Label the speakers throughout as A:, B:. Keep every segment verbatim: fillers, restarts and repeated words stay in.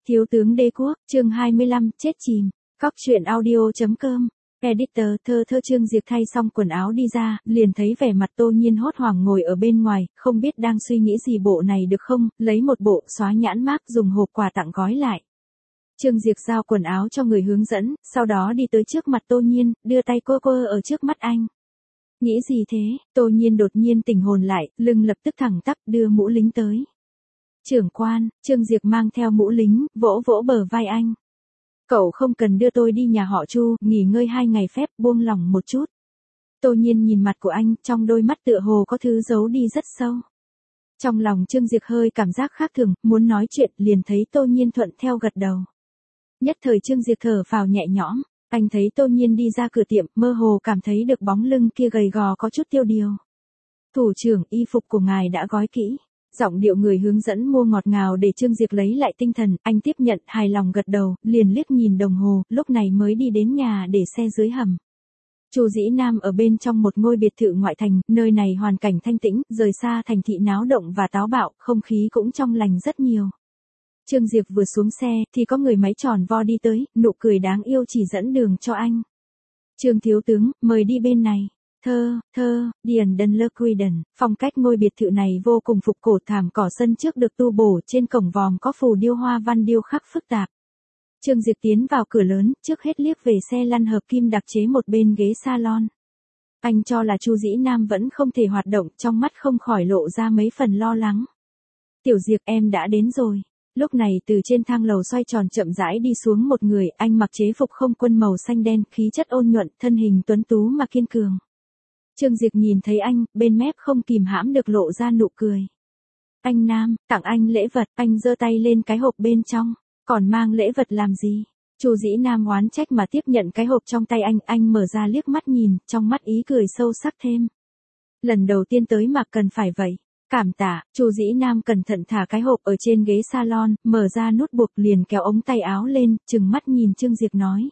A: Thiếu tướng đế quốc, chương hai mươi lăm, chết chìm. Cóc truyện audio.com. Editor, thơ thơ Trương Diệp thay xong quần áo đi ra, liền thấy vẻ mặt Tô Nhiên hốt hoảng ngồi ở bên ngoài, không biết đang suy nghĩ gì bộ này được không, lấy một bộ xóa nhãn mác dùng hộp quà tặng gói lại. Trương Diệp giao quần áo cho người hướng dẫn, sau đó đi tới trước mặt Tô Nhiên, đưa tay cô cô ở trước mắt anh. Nghĩ gì thế? Tô Nhiên đột nhiên tỉnh hồn lại, lưng lập tức thẳng tắp đưa mũ lính tới. Trưởng quan, Trương Diệp mang theo mũ lính, vỗ vỗ bờ vai anh. Cậu không cần đưa tôi đi nhà họ Chu, nghỉ ngơi hai ngày phép, buông lỏng một chút. Tô Nhiên nhìn mặt của anh, trong đôi mắt tựa hồ có thứ giấu đi rất sâu. Trong lòng Trương Diệp hơi cảm giác khác thường, muốn nói chuyện, liền thấy Tô Nhiên thuận theo gật đầu. Nhất thời Trương Diệp thở phào nhẹ nhõm, anh thấy Tô Nhiên đi ra cửa tiệm, mơ hồ cảm thấy được bóng lưng kia gầy gò có chút tiêu điều. Thủ trưởng, y phục của ngài đã gói kỹ. Giọng điệu người hướng dẫn mua ngọt ngào để Trương Diệp lấy lại tinh thần, anh tiếp nhận, hài lòng gật đầu, liền liếc nhìn đồng hồ, lúc này mới đi đến nhà để xe dưới hầm. Chu Dĩ Nam ở bên trong một ngôi biệt thự ngoại thành, nơi này hoàn cảnh thanh tĩnh, rời xa thành thị náo động và táo bạo, không khí cũng trong lành rất nhiều. Trương Diệp vừa xuống xe, thì có người máy tròn vo đi tới, nụ cười đáng yêu chỉ dẫn đường cho anh. Trương thiếu tướng, mời đi bên này. Thơ, thơ, Điền Đân Lơ Queden, phong cách ngôi biệt thự này vô cùng phục cổ, thảm cỏ sân trước được tu bổ, trên cổng vòm có phù điêu hoa văn điêu khắc phức tạp. Trương Diệp tiến vào cửa lớn, trước hết liếc về xe lăn hợp kim đặc chế một bên ghế salon. Anh cho là Chu Dĩ Nam vẫn không thể hoạt động, trong mắt không khỏi lộ ra mấy phần lo lắng. Tiểu Diệp, em đã đến rồi. Lúc này từ trên thang lầu xoay tròn chậm rãi đi xuống một người, anh mặc chế phục không quân màu xanh đen, khí chất ôn nhuận, thân hình tuấn tú mà kiên cường. Trương Diệp nhìn thấy anh, bên mép không kìm hãm được lộ ra nụ cười. Anh Nam, tặng anh lễ vật, anh giơ tay lên cái hộp bên trong, còn mang lễ vật làm gì? Chu Dĩ Nam oán trách mà tiếp nhận cái hộp trong tay anh, anh mở ra liếc mắt nhìn, trong mắt ý cười sâu sắc thêm. Lần đầu tiên tới mà cần phải vậy. Cảm tạ, Chu Dĩ Nam cẩn thận thả cái hộp ở trên ghế salon, mở ra nút buộc liền kéo ống tay áo lên, trừng mắt nhìn Trương Diệp nói.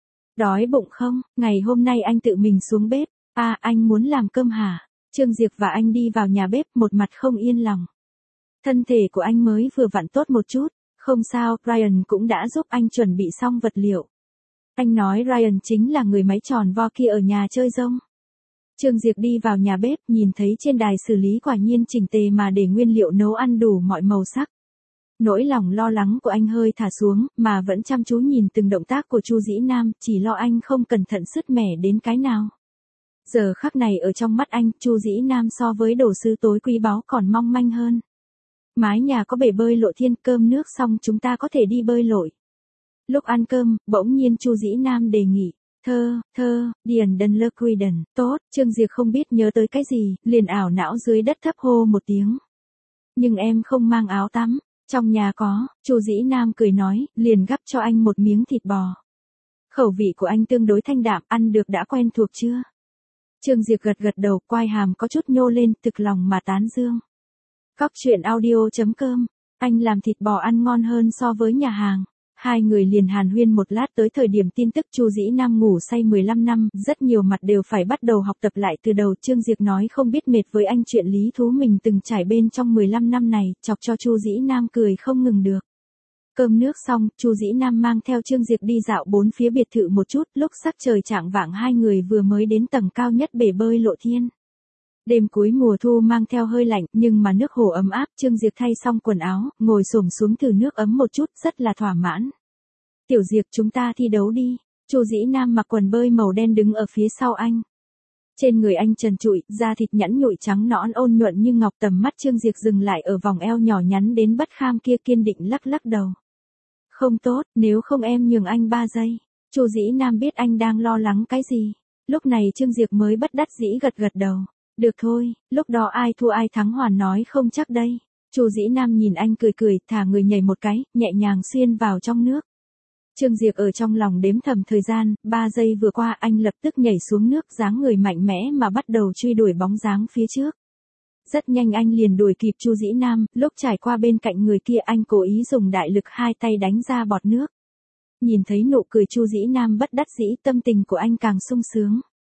A: Đói bụng không, ngày hôm nay anh tự mình xuống bếp. À, anh muốn làm cơm hả? Trương Diệp và anh đi vào nhà bếp, một mặt không yên lòng. Thân thể của anh mới vừa vặn tốt một chút, không sao, Ryan cũng đã giúp anh chuẩn bị xong vật liệu. Anh nói Ryan chính là người máy tròn vo kia ở nhà chơi rông. Trương Diệp đi vào nhà bếp, nhìn thấy trên đài xử lý quả nhiên chỉnh tề mà để nguyên liệu nấu ăn đủ mọi màu sắc. Nỗi lòng lo lắng của anh hơi thả xuống, mà vẫn chăm chú nhìn từng động tác của Chu Dĩ Nam, chỉ lo anh không cẩn thận sứt mẻ đến cái nào. Giờ khắc này ở trong mắt anh, Chu Dĩ Nam so với đồ sứ tối quý báu còn mong manh hơn. Mái nhà có bể bơi lội thiên, cơm nước xong chúng ta có thể đi bơi lội. Lúc ăn cơm, bỗng nhiên Chu Dĩ Nam đề nghị. Thơ, thơ, Điền Đân Lơ Queden, tốt, Trương Diệp không biết nhớ tới cái gì, liền ảo não dưới đất thấp hô một tiếng. Nhưng em không mang áo tắm, trong nhà có, Chu Dĩ Nam cười nói, liền gắp cho anh một miếng thịt bò. Khẩu vị của anh tương đối thanh đạm, ăn được đã quen thuộc chưa? Trương Diệp gật gật đầu, quai hàm có chút nhô lên, thực lòng mà tán dương. Cóc truyện audio.com, anh làm thịt bò ăn ngon hơn so với nhà hàng. Hai người liền hàn huyên một lát, tới thời điểm tin tức Chu Dĩ Nam ngủ say mười lăm năm, rất nhiều mặt đều phải bắt đầu học tập lại từ đầu. Trương Diệp nói không biết mệt với anh chuyện lý thú mình từng trải bên trong mười lăm năm này, chọc cho Chu Dĩ Nam cười không ngừng được. Cơm nước xong, Chu Dĩ Nam mang theo Trương Diệp đi dạo bốn phía biệt thự một chút, lúc sắc trời chạng vạng hai người vừa mới đến tầng cao nhất bể bơi lộ thiên. Đêm cuối mùa thu mang theo hơi lạnh, nhưng mà nước hồ ấm áp, Trương Diệp thay xong quần áo, ngồi xổm xuống thử nước ấm một chút, rất là thỏa mãn. Tiểu Diệp, chúng ta thi đấu đi. Chu Dĩ Nam mặc quần bơi màu đen đứng ở phía sau anh. Trên người anh trần trụi, da thịt nhẵn nhụi trắng nõn ôn nhuận như ngọc, tầm mắt Trương Diệp dừng lại ở vòng eo nhỏ nhắn đến bất kham kia, kiên định lắc lắc đầu. Không tốt, nếu không em nhường anh ba giây. Chu Dĩ Nam biết anh đang lo lắng cái gì. Lúc này Trương Diệp mới bất đắc dĩ gật gật đầu. Được thôi, lúc đó ai thua ai thắng hoàn nói không chắc đây. Chu Dĩ Nam nhìn anh cười cười, thả người nhảy một cái, nhẹ nhàng xuyên vào trong nước. Trương Diệp ở trong lòng đếm thầm thời gian, ba giây vừa qua anh lập tức nhảy xuống nước, dáng người mạnh mẽ mà bắt đầu truy đuổi bóng dáng phía trước. Rất nhanh anh liền đuổi kịp Chu Dĩ Nam, lúc trải qua bên cạnh người kia anh cố ý dùng đại lực hai tay đánh ra bọt nước. Nhìn thấy nụ cười Chu Dĩ Nam bất đắc dĩ, tâm tình của anh càng sung sướng.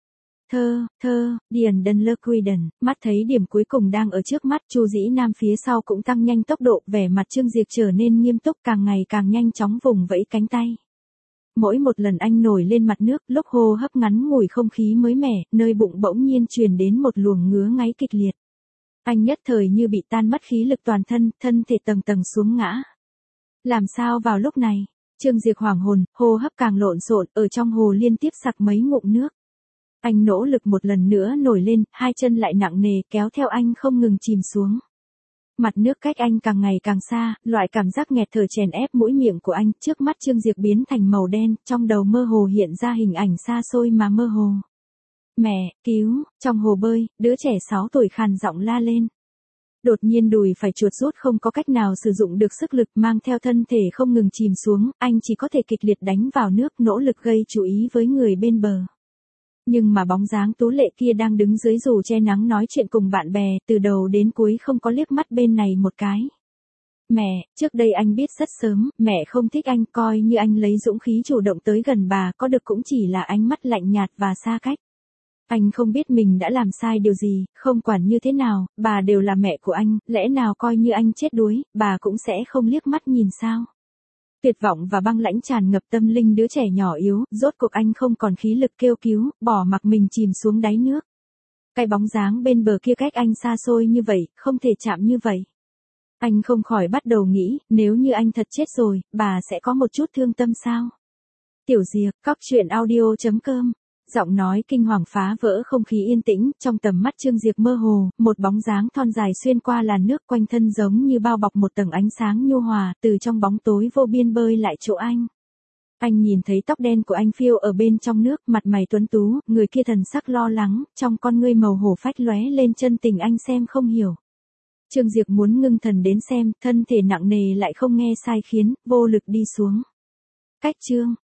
A: Thơ, thơ, Điền Đân Lơ Queden, mắt thấy điểm cuối cùng đang ở trước mắt, Chu Dĩ Nam phía sau cũng tăng nhanh tốc độ, vẻ mặt Trương Diệp trở nên nghiêm túc, càng ngày càng nhanh chóng vùng vẫy cánh tay. Mỗi một lần anh nổi lên mặt nước, lúc hô hấp ngắn ngủi không khí mới mẻ, nơi bụng bỗng nhiên truyền đến một luồng ngứa ngáy kịch liệt. Anh nhất thời như bị tan mất khí lực toàn thân, thân thể tầng tầng xuống ngã. Làm sao vào lúc này? Trương Diệp hoảng hồn, hô hấp càng lộn xộn, ở trong hồ liên tiếp sặc mấy ngụm nước. Anh nỗ lực một lần nữa nổi lên, hai chân lại nặng nề kéo theo anh không ngừng chìm xuống. Mặt nước cách anh càng ngày càng xa, loại cảm giác nghẹt thở chèn ép mũi miệng của anh, trước mắt Trương Diệp biến thành màu đen, trong đầu mơ hồ hiện ra hình ảnh xa xôi mà mơ hồ. Mẹ, cứu, trong hồ bơi, đứa trẻ sáu tuổi khàn giọng la lên. Đột nhiên đùi phải chuột rút không có cách nào sử dụng được sức lực mang theo thân thể không ngừng chìm xuống, anh chỉ có thể kịch liệt đánh vào nước nỗ lực gây chú ý với người bên bờ. Nhưng mà bóng dáng tú lệ kia đang đứng dưới dù che nắng nói chuyện cùng bạn bè, từ đầu đến cuối không có liếc mắt bên này một cái. Mẹ, trước đây anh biết rất sớm, mẹ không thích anh, coi như anh lấy dũng khí chủ động tới gần bà có được cũng chỉ là ánh mắt lạnh nhạt và xa cách. Anh không biết mình đã làm sai điều gì, không quản như thế nào, bà đều là mẹ của anh, lẽ nào coi như anh chết đuối, bà cũng sẽ không liếc mắt nhìn sao? Tuyệt vọng và băng lãnh tràn ngập tâm linh đứa trẻ nhỏ yếu, rốt cuộc anh không còn khí lực kêu cứu, bỏ mặc mình chìm xuống đáy nước. Cái bóng dáng bên bờ kia cách anh xa xôi như vậy, không thể chạm như vậy. Anh không khỏi bắt đầu nghĩ, nếu như anh thật chết rồi, bà sẽ có một chút thương tâm sao? Tiểu Diệp, cóc truyện audio chấm com. Giọng nói kinh hoàng phá vỡ không khí yên tĩnh, trong tầm mắt Trương Diệp mơ hồ, một bóng dáng thon dài xuyên qua làn nước quanh thân giống như bao bọc một tầng ánh sáng nhu hòa, từ trong bóng tối vô biên bơi lại chỗ anh. Anh nhìn thấy tóc đen của anh phiêu ở bên trong nước, mặt mày tuấn tú, người kia thần sắc lo lắng, trong con ngươi màu hổ phách lóe lên chân tình anh xem không hiểu. Trương Diệp muốn ngưng thần đến xem, thân thể nặng nề lại không nghe sai khiến, vô lực đi xuống. Cách chương